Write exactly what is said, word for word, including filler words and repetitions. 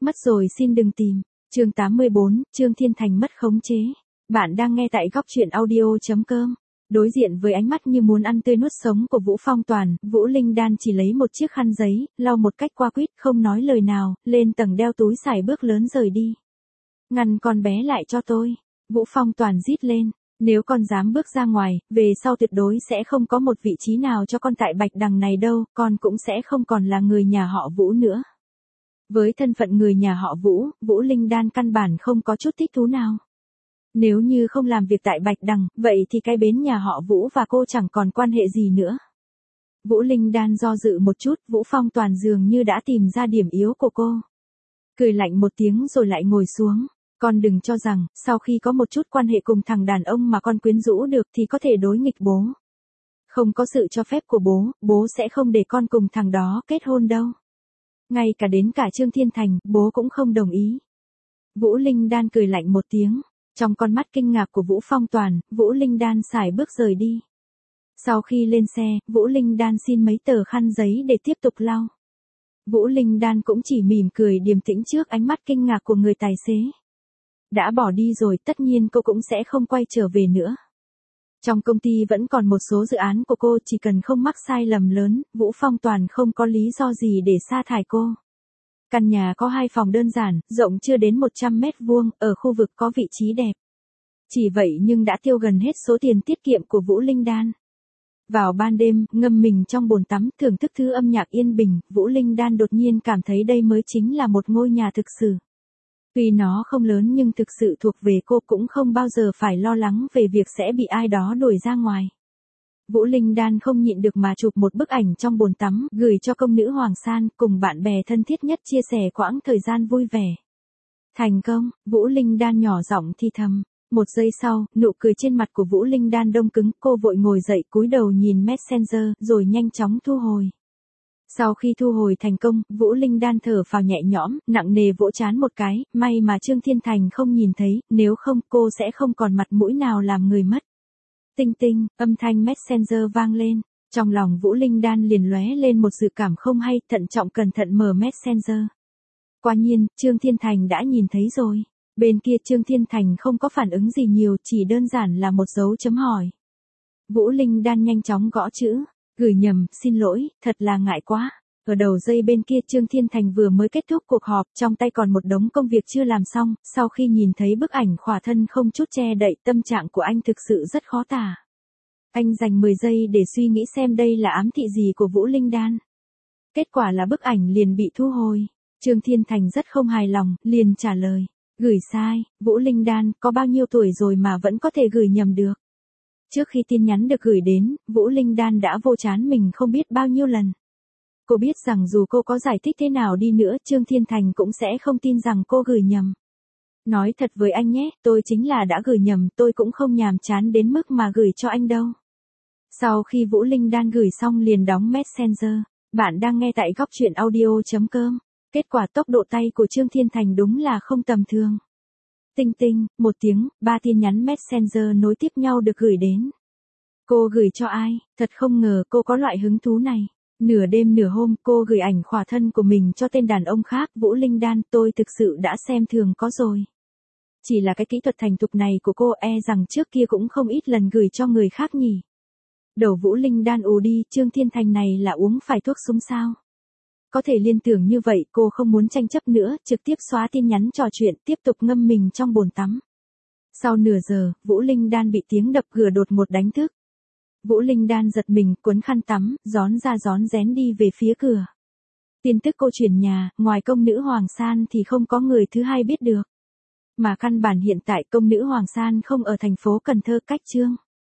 Mất rồi xin đừng tìm. Chương tám mươi bốn, Trương Thiên Thành mất khống chế. Bạn đang nghe tại góc truyện audio chấm com. Đối diện với ánh mắt như muốn ăn tươi nuốt sống của Vũ Phong Toàn, Vũ Linh Đan chỉ lấy một chiếc khăn giấy, lau một cách qua quýt, không nói lời nào, lên tầng đeo túi xài bước lớn rời đi. Ngăn con bé lại cho tôi. Vũ Phong Toàn rít lên. Nếu con dám bước ra ngoài, về sau tuyệt đối sẽ không có một vị trí nào cho con tại Bạch Đằng này đâu, con cũng sẽ không còn là người nhà họ Vũ nữa. Với thân phận người nhà họ Vũ, Vũ Linh Đan căn bản không có chút thích thú nào. Nếu như không làm việc tại Bạch Đằng, vậy thì cái bến nhà họ Vũ và cô chẳng còn quan hệ gì nữa. Vũ Linh Đan do dự một chút, Vũ Phong Toàn dường như đã tìm ra điểm yếu của cô. Cười lạnh một tiếng rồi lại ngồi xuống. Con đừng cho rằng, sau khi có một chút quan hệ cùng thằng đàn ông mà con quyến rũ được thì có thể đối nghịch bố. Không có sự cho phép của bố, bố sẽ không để con cùng thằng đó kết hôn đâu. Ngay cả đến cả Trương Thiên Thành, bố cũng không đồng ý. Vũ Linh Đan cười lạnh một tiếng. Trong con mắt kinh ngạc của Vũ Phong Toàn, Vũ Linh Đan xài bước rời đi. Sau khi lên xe, Vũ Linh Đan xin mấy tờ khăn giấy để tiếp tục lau. Vũ Linh Đan cũng chỉ mỉm cười điềm tĩnh trước ánh mắt kinh ngạc của người tài xế. Đã bỏ đi rồi, tất nhiên cô cũng sẽ không quay trở về nữa. Trong công ty vẫn còn một số dự án của cô, chỉ cần không mắc sai lầm lớn, Vũ Phong Toàn không có lý do gì để sa thải cô. Căn nhà có hai phòng đơn giản, rộng chưa đến một trăm mét vuông, ở khu vực có vị trí đẹp. Chỉ vậy nhưng đã tiêu gần hết số tiền tiết kiệm của Vũ Linh Đan. Vào ban đêm, ngâm mình trong bồn tắm, thưởng thức thứ âm nhạc yên bình, Vũ Linh Đan đột nhiên cảm thấy đây mới chính là một ngôi nhà thực sự. Tuy nó không lớn nhưng thực sự thuộc về cô, cũng không bao giờ phải lo lắng về việc sẽ bị ai đó đuổi ra ngoài. Vũ Linh Đan không nhịn được mà chụp một bức ảnh trong bồn tắm, gửi cho công nữ Hoàng San, cùng bạn bè thân thiết nhất chia sẻ quãng thời gian vui vẻ. Thành công, Vũ Linh Đan nhỏ giọng thì thầm. Một giây sau, nụ cười trên mặt của Vũ Linh Đan đông cứng, cô vội ngồi dậy cúi đầu nhìn Messenger, rồi nhanh chóng thu hồi. Sau khi thu hồi thành công, Vũ Linh Đan thở phào nhẹ nhõm, nặng nề vỗ trán một cái, may mà Trương Thiên Thành không nhìn thấy, nếu không cô sẽ không còn mặt mũi nào làm người mất. Tinh tinh, âm thanh Messenger vang lên, trong lòng Vũ Linh Đan liền lóe lên một dự cảm không hay, thận trọng cẩn thận mở Messenger. Quả nhiên, Trương Thiên Thành đã nhìn thấy rồi. Bên kia Trương Thiên Thành không có phản ứng gì nhiều, chỉ đơn giản là một dấu chấm hỏi. Vũ Linh Đan nhanh chóng gõ chữ. Gửi nhầm, xin lỗi, thật là ngại quá. Ở đầu dây bên kia Trương Thiên Thành vừa mới kết thúc cuộc họp, trong tay còn một đống công việc chưa làm xong, sau khi nhìn thấy bức ảnh khỏa thân không chút che đậy, tâm trạng của anh thực sự rất khó tả. Anh dành mười giây để suy nghĩ xem đây là ám thị gì của Vũ Linh Đan. Kết quả là bức ảnh liền bị thu hồi. Trương Thiên Thành rất không hài lòng, liền trả lời. Gửi sai, Vũ Linh Đan, có bao nhiêu tuổi rồi mà vẫn có thể gửi nhầm được. Trước khi tin nhắn được gửi đến, Vũ Linh Đan đã vô trán mình không biết bao nhiêu lần. Cô biết rằng dù cô có giải thích thế nào đi nữa, Trương Thiên Thành cũng sẽ không tin rằng cô gửi nhầm. Nói thật với anh nhé, tôi chính là đã gửi nhầm, tôi cũng không nhàm chán đến mức mà gửi cho anh đâu. Sau khi Vũ Linh Đan gửi xong liền đóng Messenger, bạn đang nghe tại góc truyện audio chấm com. Kết quả tốc độ tay của Trương Thiên Thành đúng là không tầm thường. Tinh tinh, một tiếng, ba tin nhắn Messenger nối tiếp nhau được gửi đến. Cô gửi cho ai? Thật không ngờ cô có loại hứng thú này. Nửa đêm nửa hôm cô gửi ảnh khỏa thân của mình cho tên đàn ông khác. Vũ Linh Đan, tôi thực sự đã xem thường có rồi. Chỉ là cái kỹ thuật thành thục này của cô e rằng trước kia cũng không ít lần gửi cho người khác nhỉ. Đầu Vũ Linh Đan ù đi, Trương Thiên Thành này là uống phải thuốc súng sao? Có thể liên tưởng như vậy, cô không muốn tranh chấp nữa, trực tiếp xóa tin nhắn trò chuyện, tiếp tục ngâm mình trong bồn tắm. Sau nửa giờ, Vũ Linh Đan bị tiếng đập cửa đột ngột đánh thức. Vũ Linh Đan giật mình, cuốn khăn tắm, rón ra rón rén đi về phía cửa. Tin tức cô chuyển nhà, ngoài công nữ Hoàng San thì không có người thứ hai biết được. Mà căn bản hiện tại công nữ Hoàng San không ở thành phố Cần Thơ, cách Trương